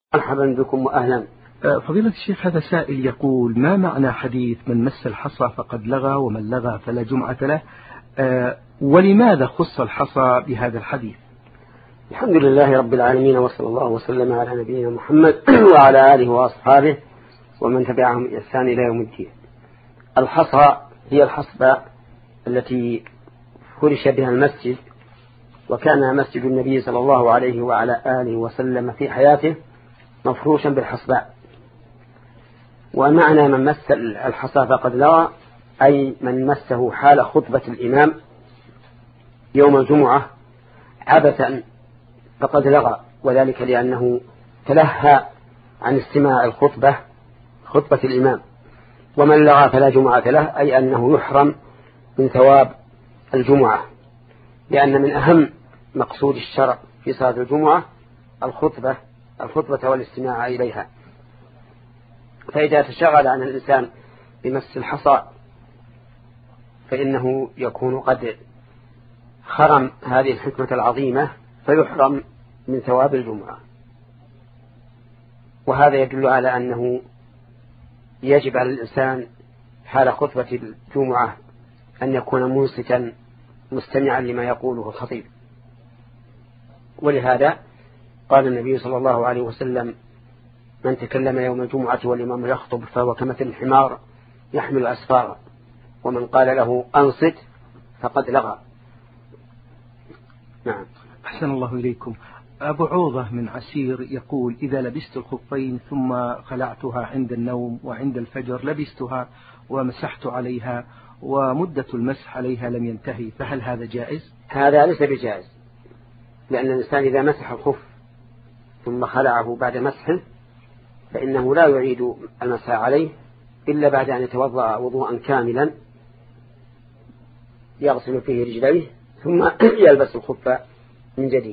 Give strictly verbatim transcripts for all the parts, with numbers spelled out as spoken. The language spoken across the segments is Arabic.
مرحبا بكم وأهلا. فضيلة الشيخ، هذا سائل يقول: ما معنى حديث من مس الحصى فقد لغى ومن لغى فلا جمعة له؟ ولماذا خص الحصى بهذا الحديث؟ الحمد لله رب العالمين، وصلى الله وسلم على نبينا محمد وعلى آله وأصحابه ومن تبعهم بإحسان إلى يوم الدين. الحصى هي الحصبة التي فرش بها المسجد، وكان مسجد النبي صلى الله عليه وعلى آله وسلم في حياته مفروشا بالحصباء. ومعنى من مس الحصى فقد لغى أي من مسه حال خطبة الإمام يوم الجمعة عبثا فقد لغى، وذلك لأنه تلهى عن استماع الخطبة خطبة الإمام. ومن لغى فلا جمعة له أي أنه يحرم من ثواب الجمعة، لأن من أهم مقصود الشرع في صلاة الجمعة الخطبة الخطبة والاستماع إليها. فإذا تشغل عن الإنسان بمس الحصى فإنه يكون قد خرم هذه الحكمة العظيمة فيحرم من ثواب الجمعة. وهذا يدل على أنه يجب على الإنسان حال خطبة الجمعة أن يكون منصتا مستمعا لما يقوله الخطيب. ولهذا قال النبي صلى الله عليه وسلم: من تكلم يوم الجمعة والإمام يخطب فهو كمثل الحمار يحمل أسفارا، ومن قال له أنصت فقد لغى. نعم. أحسن الله إليكم. أبو عوضة من عسير يقول: إذا لبست الخفين ثم خلعتها عند النوم وعند الفجر لبستها ومسحت عليها ومدة المسح عليها لم ينتهي، فهل هذا جائز؟ هذا ليس بجائز، لأن الإنسان إذا مسح الخف ثم خلعه بعد مسحه فإنه لا يعيد المسح عليه إلا بعد أن يتوضأ وضوءا كاملا يغسل فيه رجليه ثم يلبس الخف من جديد.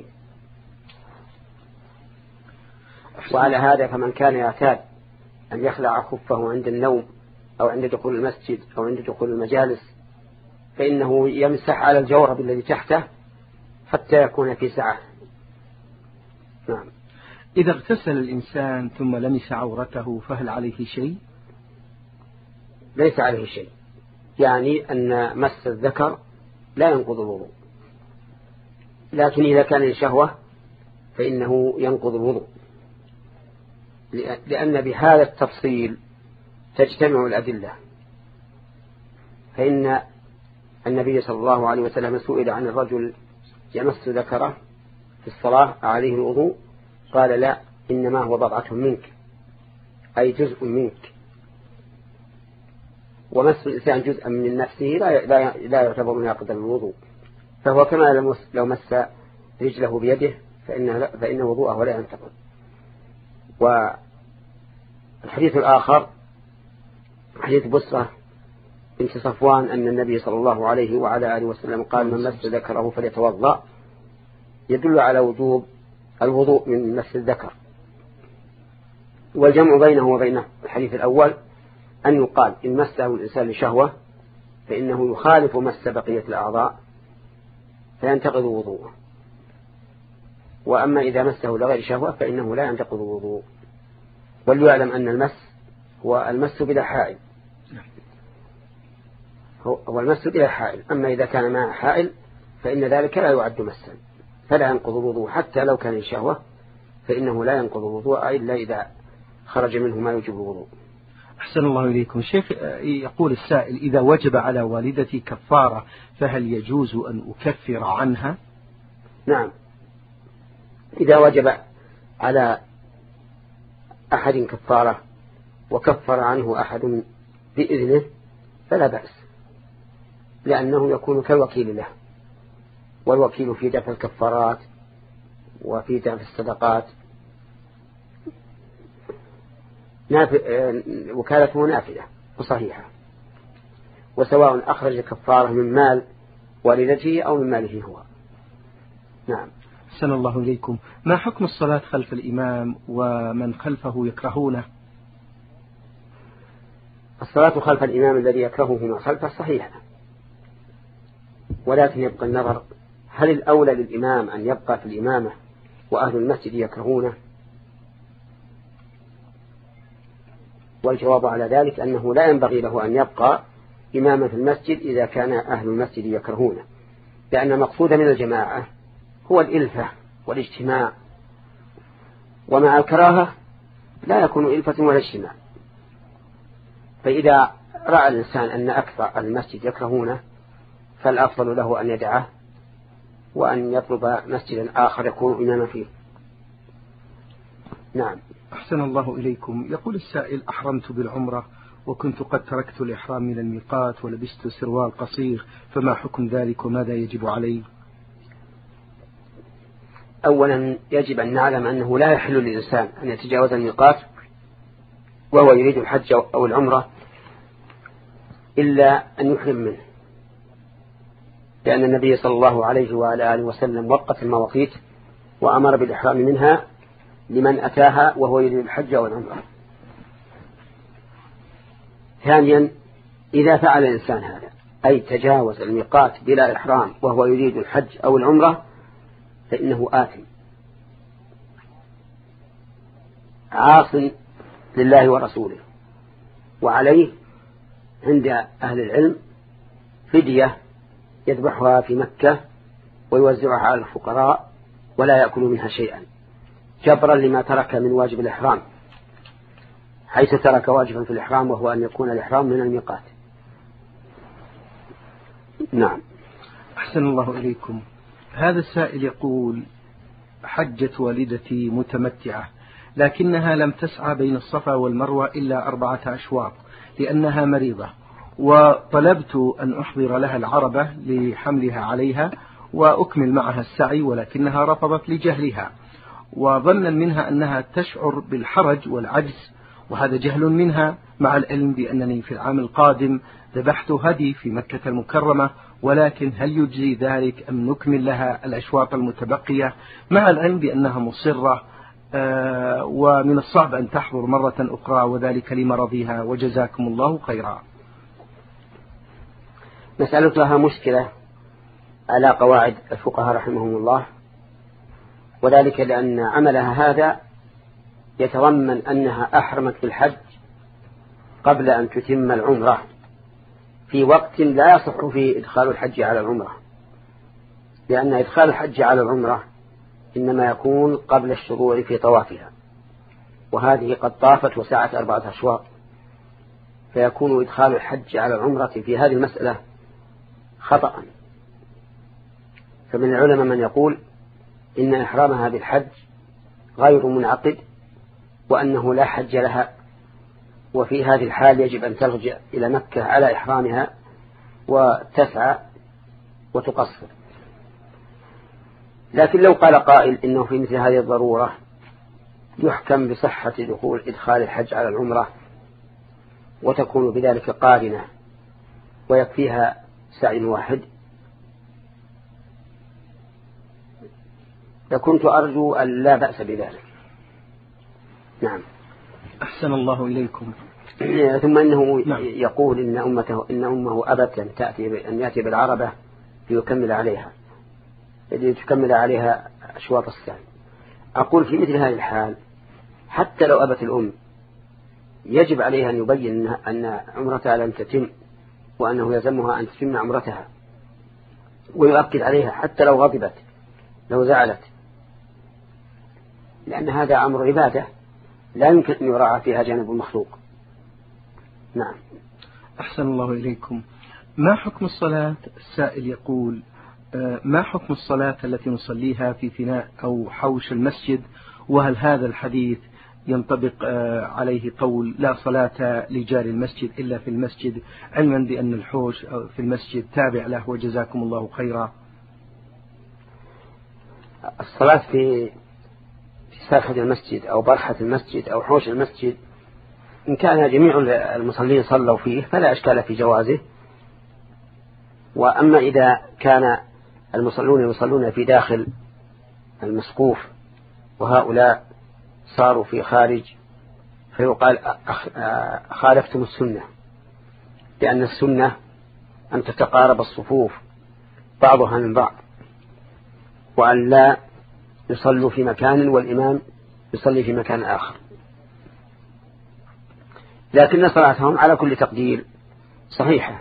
وعلى هذا فمن كان يعتاد أن يخلع خفه عند النوم أو عند دخول المسجد أو عند دخول المجالس فإنه يمسح على الجورب الذي تحته حتى يكون في سعة. نعم. إذا اغتسل الإنسان ثم لمس عورته فهل عليه شيء؟ ليس عليه شيء، يعني أن مس الذكر لا ينقض الوضوء، لكن إذا كان لشهوة فإنه ينقض الوضوء، لأن بهذا التفصيل تجتمع الأدلة. فإن النبي صلى الله عليه وسلم سئل عن الرجل يمس ذكره في الصلاة عليه الوضوء، قال: لا، إنما هو بضعة منك، أي جزء منك. ومس الإنسان جزءا من نفسه لا لا يعتبر ناقضا للوضوء، فهو كما لو مس رجله بيده فإن فإن وضوءه لا ينتقض. والحديث الآخر حديث بصرة بنت صفوان أن النبي صلى الله عليه وعلى آله وسلم قال: من مس ذكره فليتوضأ، يدل على وجوب الوضوء من مس الذكر. والجمع بينه وبين الحديث الأول أن يقال إن مسه الإنسان لشهوة فإنه يخالف مس بقية الأعضاء فينتقض وضوءه، وأما إذا مسه لغير شهوة فإنه لا ينتقض وضوء. وليعلم أن المس هو المس بلا حائل، هو المس بلا حائل. أما إذا كان مع حائل فإن ذلك لا يعد مسا فلا ينقض الوضوء، حتى لو كان الشهوة فإنه لا ينقض الوضوء إلا إذا خرج منه ما يوجب الوضوء. أحسن الله إليكم. شيخ، يقول السائل: إذا وجب على والدتي كفارة فهل يجوز أن أكفر عنها؟ نعم، إذا وجب على أحد كفارة وكفر عنه أحد بإذنه فلا بأس، لأنه يكون كالوكيل له، والوكيل في دفع الكفارات وفي دفع الصدقات وكالته نافذة وصحيحة، وسواء أخرج كفارة من مال والدته أو من ماله هو. نعم. أحسن الله إليكم. ما حكم الصلاة خلف الإمام ومن خلفه يكرهونه؟ الصلاة خلف الإمام الذي يكرهه ما خلفه صحيحة، ولكن يبقى النظر: هل الأولى للإمام أن يبقى في الإمامة وأهل المسجد يكرهونه، والجواب على ذلك أنه لا ينبغي له أن يبقى إماما في المسجد إذا كان أهل المسجد يكرهونه، لأن المقصود من الجماعة هو الإلفة والاجتماع، ومع الكراهة لا يكون إلفة ولا اجتماع. فإذا رأى الإنسان أن أكثر المسجد يكرهونه فالأفضل له أن يدعه وأن يطلب مسجدا آخر يكون إماما فيه. نعم. أحسن الله إليكم. يقول السائل: أحرمت بالعمرة وكنت قد تركت الإحرام من الميقات ولبست سروال قصير، فما حكم ذلك وماذا يجب علي؟ أولا يجب أن نعلم أنه لا يحل للإنسان أن يتجاوز الميقات وهو يريد الحج أو العمرة إلا أن يحرم منه، لأن النبي صلى الله عليه وعلى آله وسلم وقت المواقيت وأمر بالإحرام منها لمن أتاها وهو يريد الحج أو العمرة. ثانيا إذا فعل الإنسان هذا أي تجاوز الميقات بلا إحرام وهو يريد الحج أو العمرة فإنه آثم عاص لله ورسوله، وعليه عند أهل العلم فدية يذبحها في مكة ويوزعها على الفقراء ولا يأكل منها شيئا جبرا لما ترك من واجب الإحرام، حيث ترك واجبا في الإحرام وهو أن يكون الإحرام من الميقات. نعم. أحسن الله إليكم. هذا السائل يقول: حجت والدتي متمتعة لكنها لم تسعى بين الصفا والمروة إلا أربعة أشواط لأنها مريضة، وطلبت أن أحضر لها العربة لحملها عليها وأكمل معها السعي، ولكنها رفضت لجهلها وظنا منها أنها تشعر بالحرج والعجز، وهذا جهل منها، مع العلم بأنني في العام القادم ذبحت هدي في مكة المكرمة، ولكن هل يجزي ذلك أم نكمل لها الأشواط المتبقية، مع العلم بأنها مصرة آه ومن الصعب أن تحضر مرة أخرى وذلك لمرضها، وجزاكم الله خيرا. مسألتها مشكلة على قواعد الفقهاء رحمهم الله، وذلك لأن عملها هذا يتضمن أنها أحرمت بالحج قبل أن تتم العمرة في وقت لا يصح فيه إدخال الحج على العمرة، لأن إدخال الحج على العمرة إنما يكون قبل الشروع في طوافها، وهذه قد طافت وسعت أربعة أشواط، فيكون إدخال الحج على العمرة في هذه المسألة خطأ. فمن العلماء من يقول إن إحرامها بالحج غير منعقد وأنه لا حج لها، وفي هذه الحال يجب أن ترجع إلى مكة على إحرامها وتسعى وتقصر. لكن لو قال قائل إنه في مثل هذه الضرورة يحكم بصحة دخول إدخال الحج على العمرة وتكون بذلك قارنة ويكفيها سعي واحد، لكنت أرجو أن لا بأس بذلك. نعم. أحسن الله إليكم. ثم إنه نعم. يقول إن أمته إن أمه أبت أن تأتي أن يأتي بالعربة ليكمل عليها لتكمل عليها أشواط السعي. أقول في مثل هذه الحال حتى لو أبت الأم يجب عليها أن يبين أن عمرتها لم تتم وأنه يلزمها أن تتم عمرتها، ويؤكد عليها حتى لو غضبت لو زعلت، لأن هذا أمر عبادة لا يمكن أن يراعى فيها جانب المخلوق. نعم. أحسن الله إليكم. ما حكم الصلاة؟ السائل يقول: ما حكم الصلاة التي نصليها في فناء أو حوش المسجد، وهل هذا الحديث ينطبق عليه قول لا صلاة لجار المسجد إلا في المسجد، علما بأن الحوش في المسجد تابع له، وجزاكم الله خيرا؟ الصلاة في ساحة المسجد أو برحة المسجد أو حوش المسجد إن كان جميع المصلين صلوا فيه فلا إشكال في جوازه، وأما إذا كان المصلون يصلون في داخل المسقوف وهؤلاء صاروا في خارج فيقال خالفتم السنة، لأن السنة أن تتقارب الصفوف بعضها من بعض، وأن لا يصلوا في مكان والإمام يصلي في مكان آخر. لكن صلاتهم على كل تقدير صحيحة.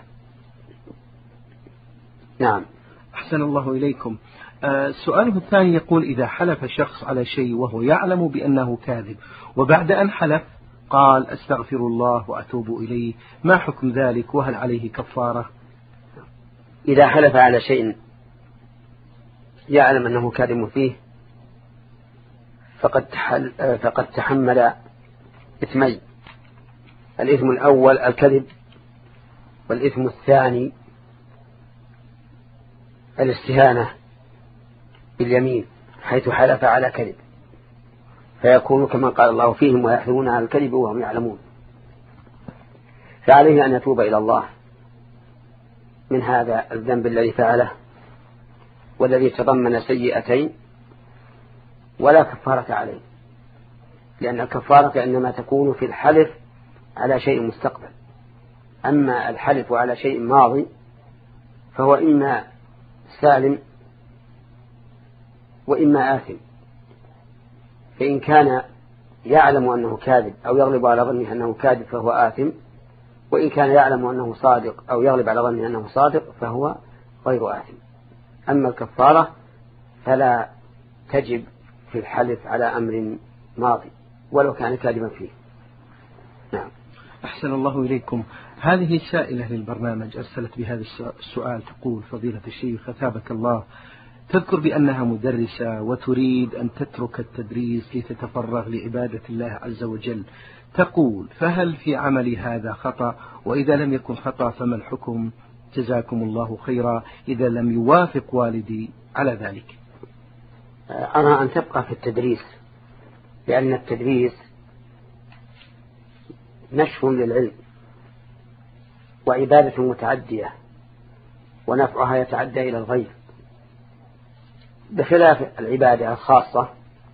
نعم. أحسن الله إليكم. آه سؤاله الثاني يقول: إذا حلف شخص على شيء وهو يعلم بأنه كاذب، وبعد أن حلف قال أستغفر الله وأتوب إليه، ما حكم ذلك وهل عليه كفارة؟ إذا حلف على شيء يعلم أنه كاذب فيه فقد, تحل فقد تحمل إثمين: الإثم الأول الكذب، والإثم الثاني الاستهانة باليمين حيث حلف على كذب، فيكون كما قال الله فيهم ويحلفون على الكذب وهم يعلمون. فعليه أن يتوب إلى الله من هذا الذنب الذي فعله والذي تضمن سيئتين، ولا كفارة عليه، لأن الكفارة إنما تكون في الحلف على شيء مستقبل، أما الحلف على شيء ماضي فهو إما سالم وإما آثم. فإن كان يعلم أنه كاذب أو يغلب على ظنه أنه كاذب فهو آثم، وإن كان يعلم أنه صادق أو يغلب على ظنه أنه صادق فهو غير آثم. أما الكفارة فلا تجب في الحلف على أمر ماضي ولو كان كاذبا فيه. نعم. أحسن الله إليكم. هذه سائلة للبرنامج أرسلت بهذا السؤال، تقول: فضيلة الشيخ أثابك الله، تذكر بأنها مدرسة وتريد أن تترك التدريس لتتفرغ لعبادة الله عز وجل، تقول: فهل في عملي هذا خطأ؟ وإذا لم يكن خطأ فما الحكم؟ جزاكم الله خيرا إذا لم يوافق والدي على ذلك. أرى أن تبقى في التدريس، لأن التدريس نشر للعلم وعبادة متعدية ونفعها يتعدى إلى الغير، بخلاف العبادة الخاصة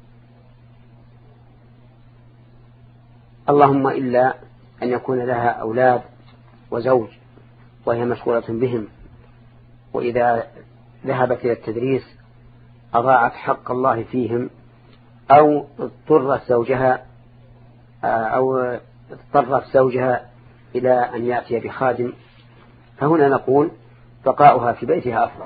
اللهم إلا أن يكون لها أولاد وزوج وهي مشغولة بهم، وإذا ذهبت إلى التدريس أضاعت حق الله فيهم، أو اضطرت زوجها أو اضطرت زوجها إلى أن يأتي بخادم، فهنا نقول بقاؤها في بيتها أفضل.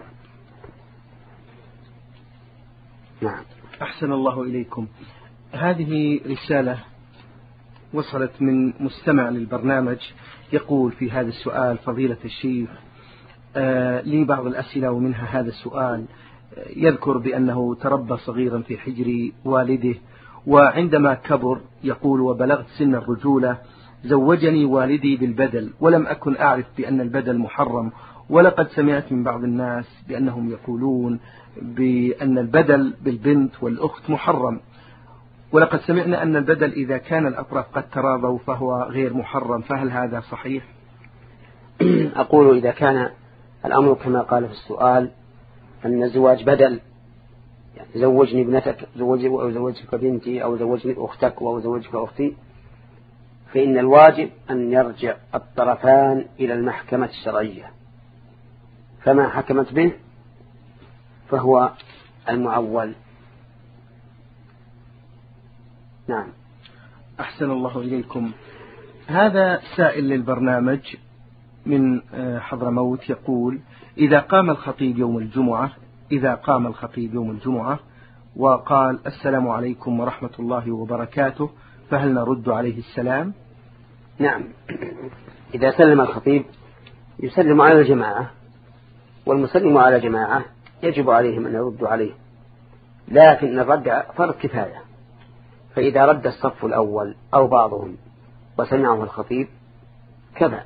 نعم. أحسن الله إليكم. هذه رسالة وصلت من مستمع للبرنامج يقول في هذا السؤال: فضيلة الشيخ، آه لي بعض الأسئلة ومنها هذا السؤال. يذكر بأنه تربى صغيرا في حجر والده، وعندما كبر يقول: وبلغت سن الرجولة زوجني والدي بالبدل، ولم أكن أعرف بأن البدل محرم، ولقد سمعت من بعض الناس بأنهم يقولون بأن البدل بالبنت والأخت محرم، ولقد سمعنا أن البدل إذا كان الأطراف قد تراضوا فهو غير محرم، فهل هذا صحيح؟ أقول إذا كان الأمر كما قال في السؤال أن الزواج بدل، يعني زوجني ابنتك أو زوجك بنتي أو زوجني أختك أو زوجك أختي، فإن الواجب أن يرجع الطرفان إلى المحكمة الشرعية، فما حكمت به فهو المعول. نعم. أحسن الله إليكم. هذا سائل للبرنامج من حضرموت يقول: إذا قام الخطيب يوم الجمعة إذا قام الخطيب يوم الجمعة وقال: السلام عليكم ورحمة الله وبركاته، فهل نرد عليه السلام؟ نعم. إذا سلم الخطيب يسلم على الجماعة، والمسلم على جماعة يجب عليهم أن يردوا عليه، لكن الرد فرض كفاية، فإذا رد الصف الأول أو بعضهم وسمعه الخطيب كفى.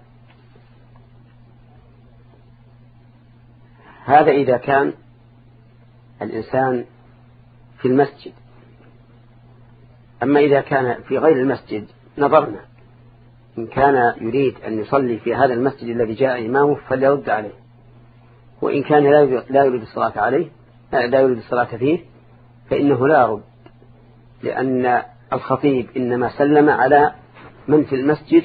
هذا إذا كان الإنسان في المسجد. أما إذا كان في غير المسجد نظرنا، إن كان يريد أن يصلي في هذا المسجد الذي جاء إمامه فليرد عليه، وإن كان لا يريد الصلاة عليه لا يريد الصلاة فيه فإنه لا يرد، لأن الخطيب إنما سلم على من في المسجد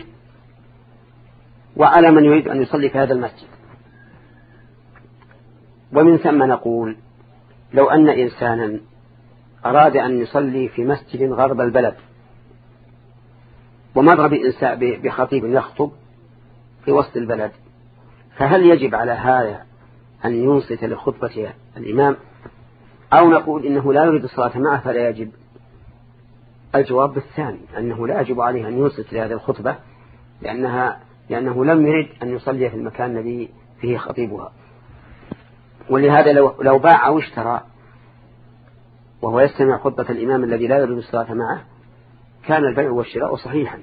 وعلى من يريد أن يصلي في هذا المسجد. ومن ثم نقول: لو أن إنسانا أراد أن يصلي في مسجد غرب البلد ومر بخطيب يخطب في وسط البلد، فهل يجب على هذا أن ينصت لخطبة الإمام أو نقول إنه لا يريد الصلاة معه فلا يجب؟ الجواب بالثاني، أنه لا يجب عليه أن ينصت لهذه الخطبة لأنها لأنه لم يرد أن يصلي في المكان الذي فيه خطيبها. ولهذا لو, لو باع أو اشترى وهو يستمع خطبة الإمام الذي لا يريد الصلاة معه كان البيع والشراء صحيحا،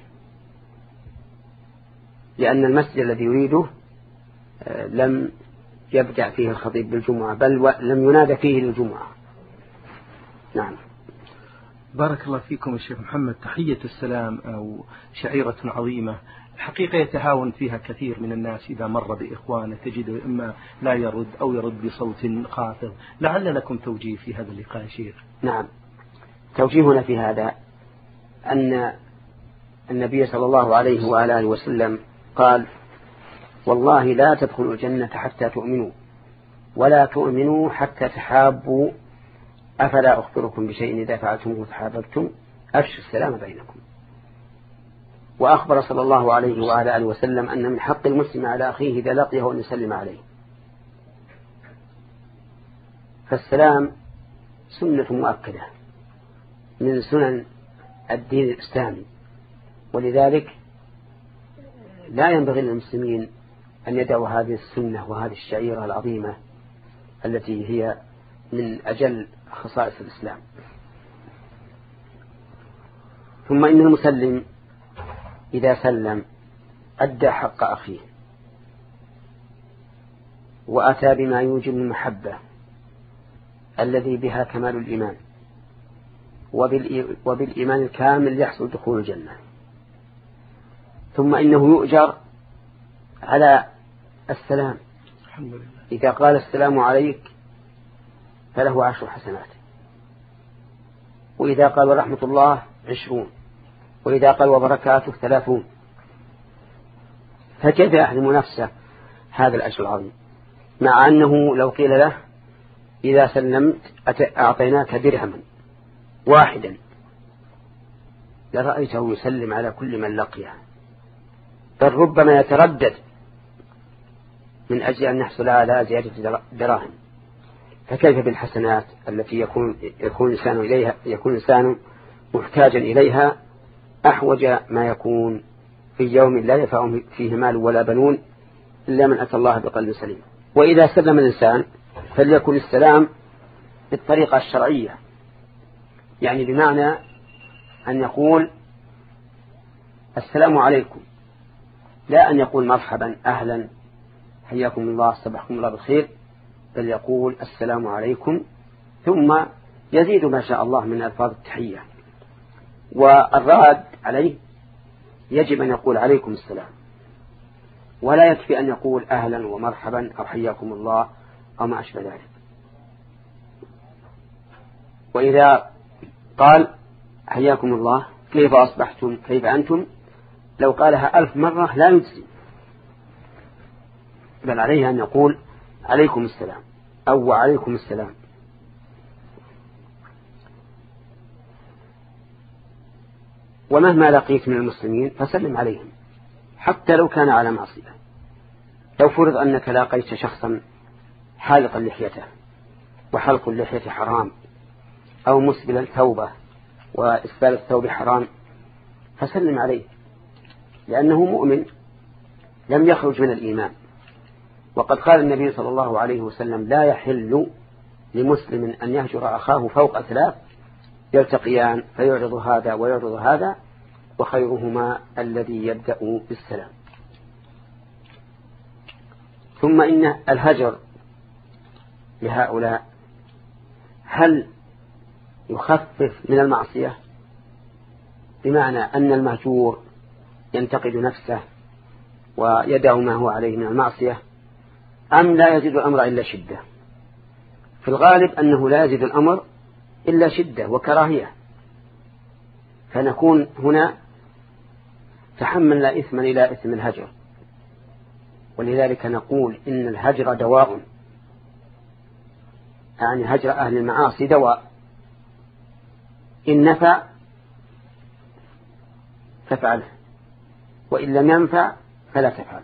لأن المسجد الذي يريده لم يبدأ فيه الخطيب بالجمعة بل لم ينادى فيه للجمعة. نعم. بارك الله فيكم الشيخ محمد. تحية السلام أو شعيرة عظيمة الحقيقة يتهاون فيها كثير من الناس إذا مر بإخوانه تجده إما لا يرد أو يرد بصوت خافض. لعل لكم توجيه في هذا اللقاء يا شيخ. نعم، توجيهنا في هذا أن النبي صلى الله عليه وآله وسلم قال: والله لا تدخلوا الجنة حتى تؤمنوا ولا تؤمنوا حتى تحابوا، أفلا أخبركم بشيء إذا فعلتموه تحاببتم، أفشوا السلام بينكم. وأخبر صلى الله عليه وآله وسلم أن من حق المسلم على أخيه إذا لقيه أن يسلم عليه. فالسلام سنة مؤكدة من سنن الدين الإسلامي، ولذلك لا ينبغي للمسلمين أن يدعوا هذه السنة وهذه الشعيرة العظيمة التي هي من أجل خصائص الإسلام. ثم إن المسلم إذا سلم أدى حق أخيه وأتى بما يوجب المحبة الذي بها كمال الإيمان، وبالإيمان الكامل يحصل دخول الجنة. ثم إنه يؤجر على السلام، إذا قال السلام عليك فله عشر حسنات، وإذا قال ورحمة الله عشرون، وإذا قال وبركاته ثلاثون. فكيف يحرم نفسه هذا الأجر العظيم، مع أنه لو قيل له إذا سلمت أعطيناك درهما واحدا لرأيته يسلم على كل من لقيه، بل ربما يتردد من أجل أن يحصل على زيادة دراهم. فكيف بالحسنات التي يكون يكون الإنسان إليها يكون الإنسان محتاجا إليها أحوج ما يكون في يوم لا ينفع فيه مال ولا بنون إلا من أتى الله بقلب سليم. وإذا سلم الإنسان فليكن السلام بالطريقة الشرعية، يعني بمعنى أن يقول السلام عليكم، لا أن يقول مرحبا أهلا حياكم الله صبحكم الله بالخير، بل يقول السلام عليكم ثم يزيد ما شاء الله من ألفاظ التحية. والراد عليه يجب أن يقول عليكم السلام، ولا يكفي أن يقول أهلا ومرحبا أو حياكم الله أو ما أشبه ذلك. وإذا قال حياكم الله كيف أصبحتم كيف أنتم، لو قالها ألف مرة لا يجزي، بل عليه أن يقول عليكم السلام أو وعليكم السلام. ومهما لقيت من المسلمين فسلم عليهم حتى لو كان على معصية. لو فرض أنك لاقيت شخصا حالقا لحيته وحلق اللحية حرام، أو مسبل الثوبة وإسبال الثوب حرام، فسلم عليه لأنه مؤمن لم يخرج من الإيمان. وقد قال النبي صلى الله عليه وسلم لا يحل لمسلم أن يهجر أخاه فوق ثلاث يلتقيان فيعرض هذا ويعرض هذا وخيرهما الذي يبدأ بالسلام. ثم إن الهجر لهؤلاء هل يخفف من المعصية، بمعنى أن المهجور ينتقد نفسه ويدع ما هو عليه من المعصية، أم لا يزيد الأمر إلا شدة؟ في الغالب أنه لا يزيد الأمر إلا شدة وكراهية، فنكون هنا تحملنا إثما إلى إثم الهجر. ولذلك نقول إن الهجر دواء، يعني هجر أهل المعاصي دواء، إن نفع فافعله وإن لم ينفع فلا تفعل.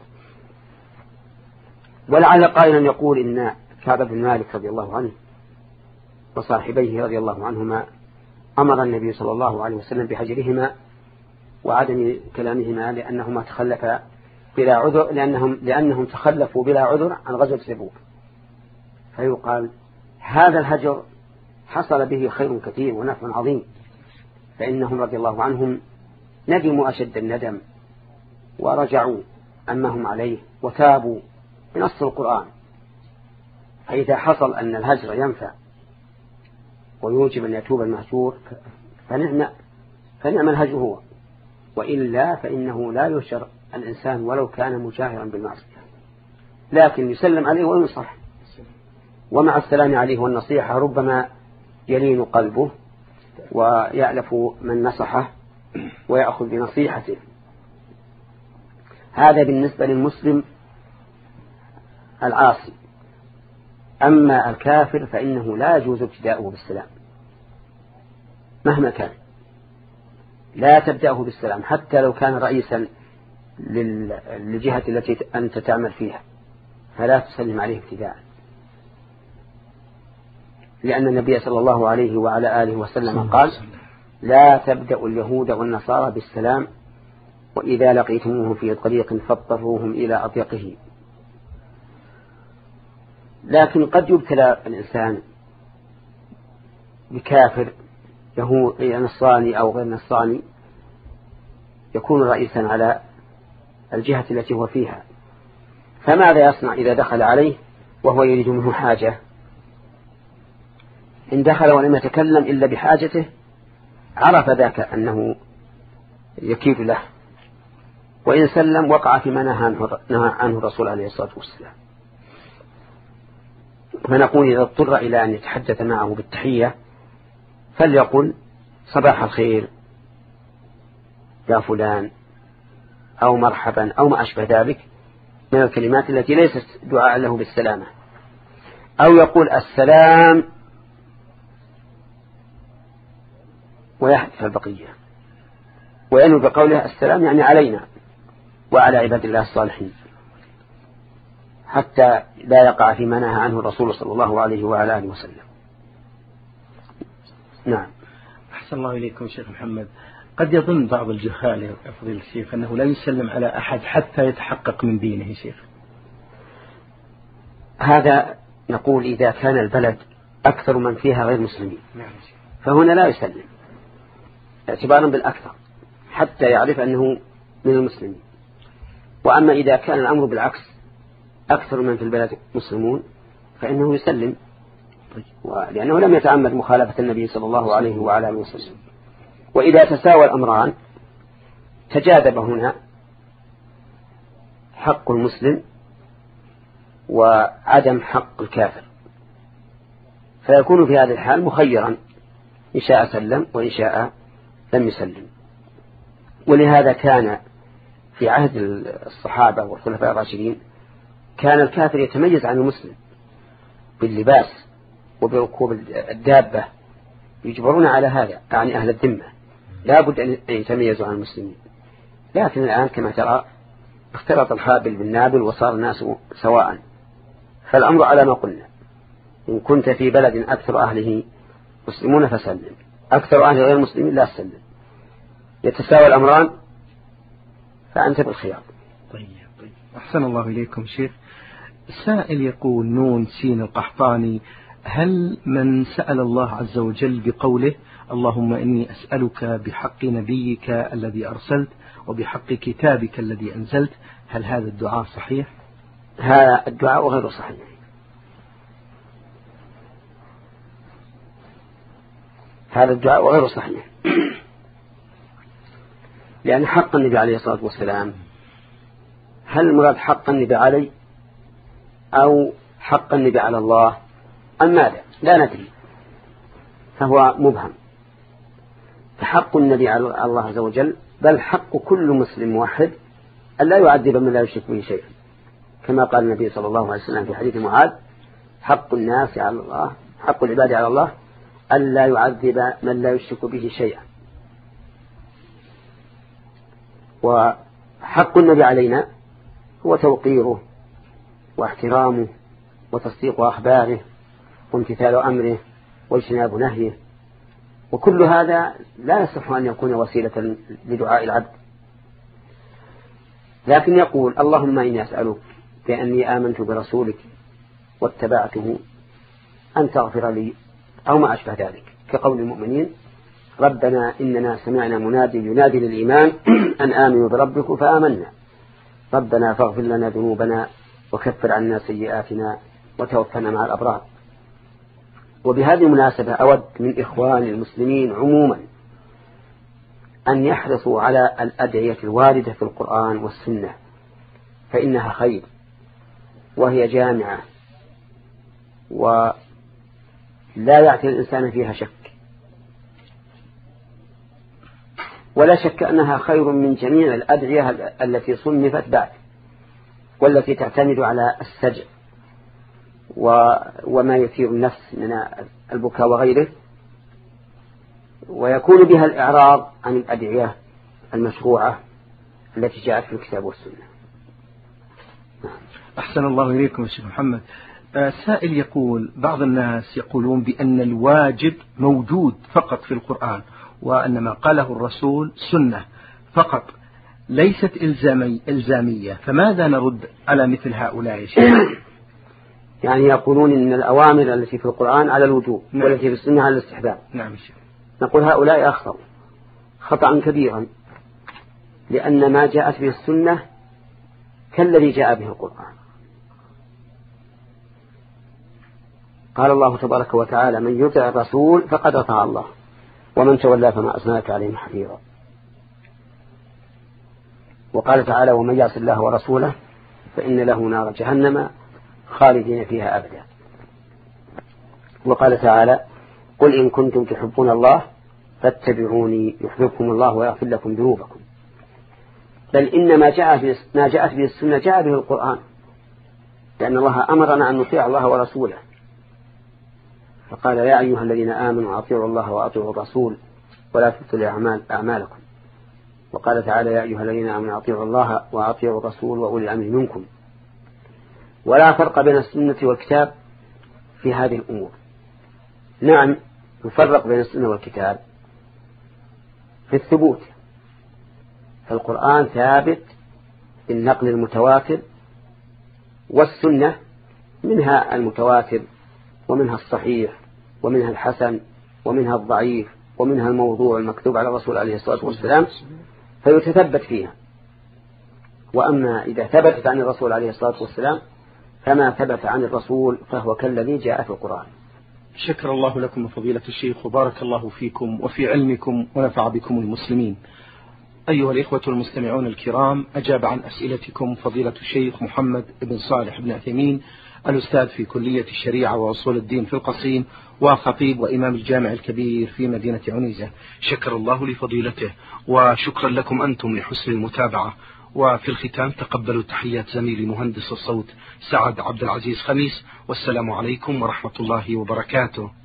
ولعل قائلا يقول إن كعب بن مالك رضي الله عنه وصاحبيه رضي الله عنهما أمر النبي صلى الله عليه وسلم بهجرهما وعدم كلامهما لأنهما تخلفا بلا عذر لأنهم, لأنهم تخلفوا بلا عذر عن غزوة تبوك. فيقال هذا الهجر حصل به خير كثير ونفع عظيم، فإنهم رضي الله عنهم ندموا أشد الندم ورجعوا عما هم عليه وتابوا بنص القرآن. فإذا حصل أن الهجر ينفع ويوجب أن يتوب المهجور فنعم, فنعم الهجر هو، وإلا فإنه لا يشر الإنسان ولو كان مجاهرا بالمعصية، لكن يسلم عليه وينصح، ومع السلام عليه والنصيحة ربما يلين قلبه ويألف من نصحه ويأخذ بنصيحته. هذا بالنسبة للمسلم العاصي. أما الكافر فإنه لا يجوز ابتداؤه بالسلام مهما كان، لا تبدأه بالسلام حتى لو كان رئيسا للجهة التي أنت تعمل فيها، فلا تسلم عليه ابتداء، لأن النبي صلى الله عليه وعلى آله وسلم قال لا تبدأ اليهود والنصارى بالسلام، وإذا لقيتموهم في طريق فاضطروهم إلى أضيقه. لكن قد يبتلى الإنسان بكافر نصراني أو غير نصراني يكون رئيسا على الجهة التي هو فيها، فماذا يصنع إذا دخل عليه وهو يريد منه حاجة؟ إن دخل ولم يتكلم إلا بحاجته عرف ذاك أنه يكيد له، وإن سلم وقع فيما نهى عنه الرسول عليه الصلاة والسلام. فنقول إذا اضطر إلى أن يتحدث معه بالتحية فليقل صباح الخير يا فلان أو مرحبا أو ما أشبه ذلك من الكلمات التي ليست دعاء له بالسلامة، أو يقول السلام ويحدث البقية، وينوي بقوله السلام يعني علينا وعلى عباد الله الصالحين، حتى لا يقع فيما نهى عنه الرسول صلى الله عليه وعلى آله وسلم. نعم. أحسن الله إليكم شيخ محمد. قد يظن بعض الجهال يا فضيلة الشيخ أنه لا يسلم على أحد حتى يتحقق من دينه شيخ. هذا نقول إذا كان البلد أكثر من فيها غير مسلمين فهنا لا يسلم اعتبارا بالأكثر حتى يعرف أنه من المسلمين. وأما إذا كان الأمر بالعكس أكثر من في البلد مسلمون فإنه يسلم، لأنه لم يتعمد مخالفة النبي صلى الله عليه وعلى آله وسلم. وإذا تساوى الأمران تجاذب هنا حق المسلم وعدم حق الكافر، فيكون في هذه الحال مخيرا إن شاء سلم وإن شاء لم يسلم. ولهذا كان في عهد الصحابة والخلفاء الراشدين كان الكافر يتميز عن المسلم باللباس وبركوب الدابة، يجبرون على هذا، يعني أهل الذمة لا بد أن يتميزوا عن المسلمين. لكن الآن كما ترى اختلط الحابل بالنابل وصار الناس سواء، فالأمر على ما قلنا. إن كنت في بلد أكثر أهله مسلمون فسلم، أكثر أهل غير مسلمين لا تسلم، يتساوى الأمران فأنت بالخيار. طيب طيب أحسن الله إليكم شيخ. السائل يقول نون سين القحطاني: هل من سأل الله عز وجل بقوله اللهم إني أسألك بحق نبيك الذي أرسلت وبحق كتابك الذي أنزلت، هل هذا الدعاء صحيح؟ هذا الدعاء غير صحيح، هذا الدعاء غير صحيح لأن حق النبي عليه الصلاة والسلام، هل المراد حق النبي عليه أو حق النبي على الله أم ماذا؟ لا ندري، فهو مبهم. فحق النبي على الله عز وجل، بل حق كل مسلم واحد أن لا يعذب من لا يشرك به شيئا، كما قال النبي صلى الله عليه وسلم في حديث معاذ: حق الناس على الله، حق العباد على الله أن لا يعذب من لا يشرك به شيئا. وحق حق النبي علينا هو توقيره واحترامه وتصديق أخباره وامتثال أمره واجتناب نهيه، وكل هذا لا يصح أن يكون وسيلة لدعاء العبد. لكن يقول اللهم إني أسألك بأني آمنت برسولك واتبعته أن تغفر لي أو ما أشبه ذلك، كقول المؤمنين ربنا إننا سمعنا منادي ينادي للإيمان أن آمنوا بربكم فآمنا ربنا فاغفر لنا ذنوبنا وكفر عنا سيئاتنا وتوفنا مع الأبرار. وبهذه المناسبة أود من إخوان المسلمين عموما أن يحرصوا على الأدعية الواردة في القرآن والسنة، فإنها خير وهي جامعة ولا يعتي الإنسان فيها شك، ولا شك أنها خير من جميع الأدعية التي صنفت بعد والتي تعتمد على السجع وما يثير النفس من البكاء وغيره، ويكون بها الإعراض عن الأدعية المشروعة التي جاءت في الكتاب والسنة. أحسن الله إليكم يا شيخ محمد. سائل يقول بعض الناس يقولون بأن الواجب موجود فقط في القرآن وأن ما قاله الرسول سنة فقط ليست إلزامي إلزامية، فماذا نرد على مثل هؤلاء يا شيخ؟ يعني يقولون إن الأوامر التي في القرآن على الوجوب نعم. والتي في السنة على الاستحباب. نعم شيخ. نقول هؤلاء أخطأوا خطأ كبيرا، لأن ما جاءت به السنة كالذي جاء به القرآن. قال الله تبارك وتعالى من يطع الرسول فقد أطاع الله ومن تولى فما أرسلناك عليهم حفيظا. وقال تعالى ومن يعص الله ورسوله فإن له نار جهنم خالدين فيها أبدا. وقال تعالى قل إن كنتم تحبون الله فاتبعوني يحببكم الله ويغفر لكم ذنوبكم. بل إن ما جاء ما جاءت به السنة جاء به القرآن، لأن الله أمرنا أن نطيع الله ورسوله، فقال يا أيها الذين آمنوا أطيعوا الله وأطيعوا الرسول ولا تبطلوا أعمال أعمالكم. وقال تعالى يا أيها الذين آمنوا أطيعوا الله وأطيعوا الرسول وأولي الأمر منكم. ولا فرق بين السنة والكتاب في هذه الأمور. نعم نفرق بين السنة والكتاب في الثبوت، فالقرآن ثابت بالنقل المتواتر، والسنة منها المتواتر ومنها الصحيح ومنها الحسن ومنها الضعيف ومنها الموضوع المكتوب على الرسول عليه الصلاة والسلام فيتثبت فيها. وأما إذا ثبتت عن الرسول عليه الصلاة والسلام فما ثبت عن الرسول فهو كالذي جاء في القرآن. شكر الله لكم فضيلة الشيخ وبارك الله فيكم وفي علمكم ونفع بكم المسلمين. أيها الإخوة المستمعون الكرام، أجاب عن أسئلتكم فضيلة الشيخ محمد بن صالح بن عثيمين الأستاذ في كلية الشريعة وأصول الدين في القصيم وخطيب وإمام الجامع الكبير في مدينة عنيزة. شكر الله لفضيلته وشكرا لكم أنتم لحسن المتابعة. وفي الختام تقبلوا تحيات زميلي مهندس الصوت سعد عبد العزيز خميس، والسلام عليكم ورحمة الله وبركاته.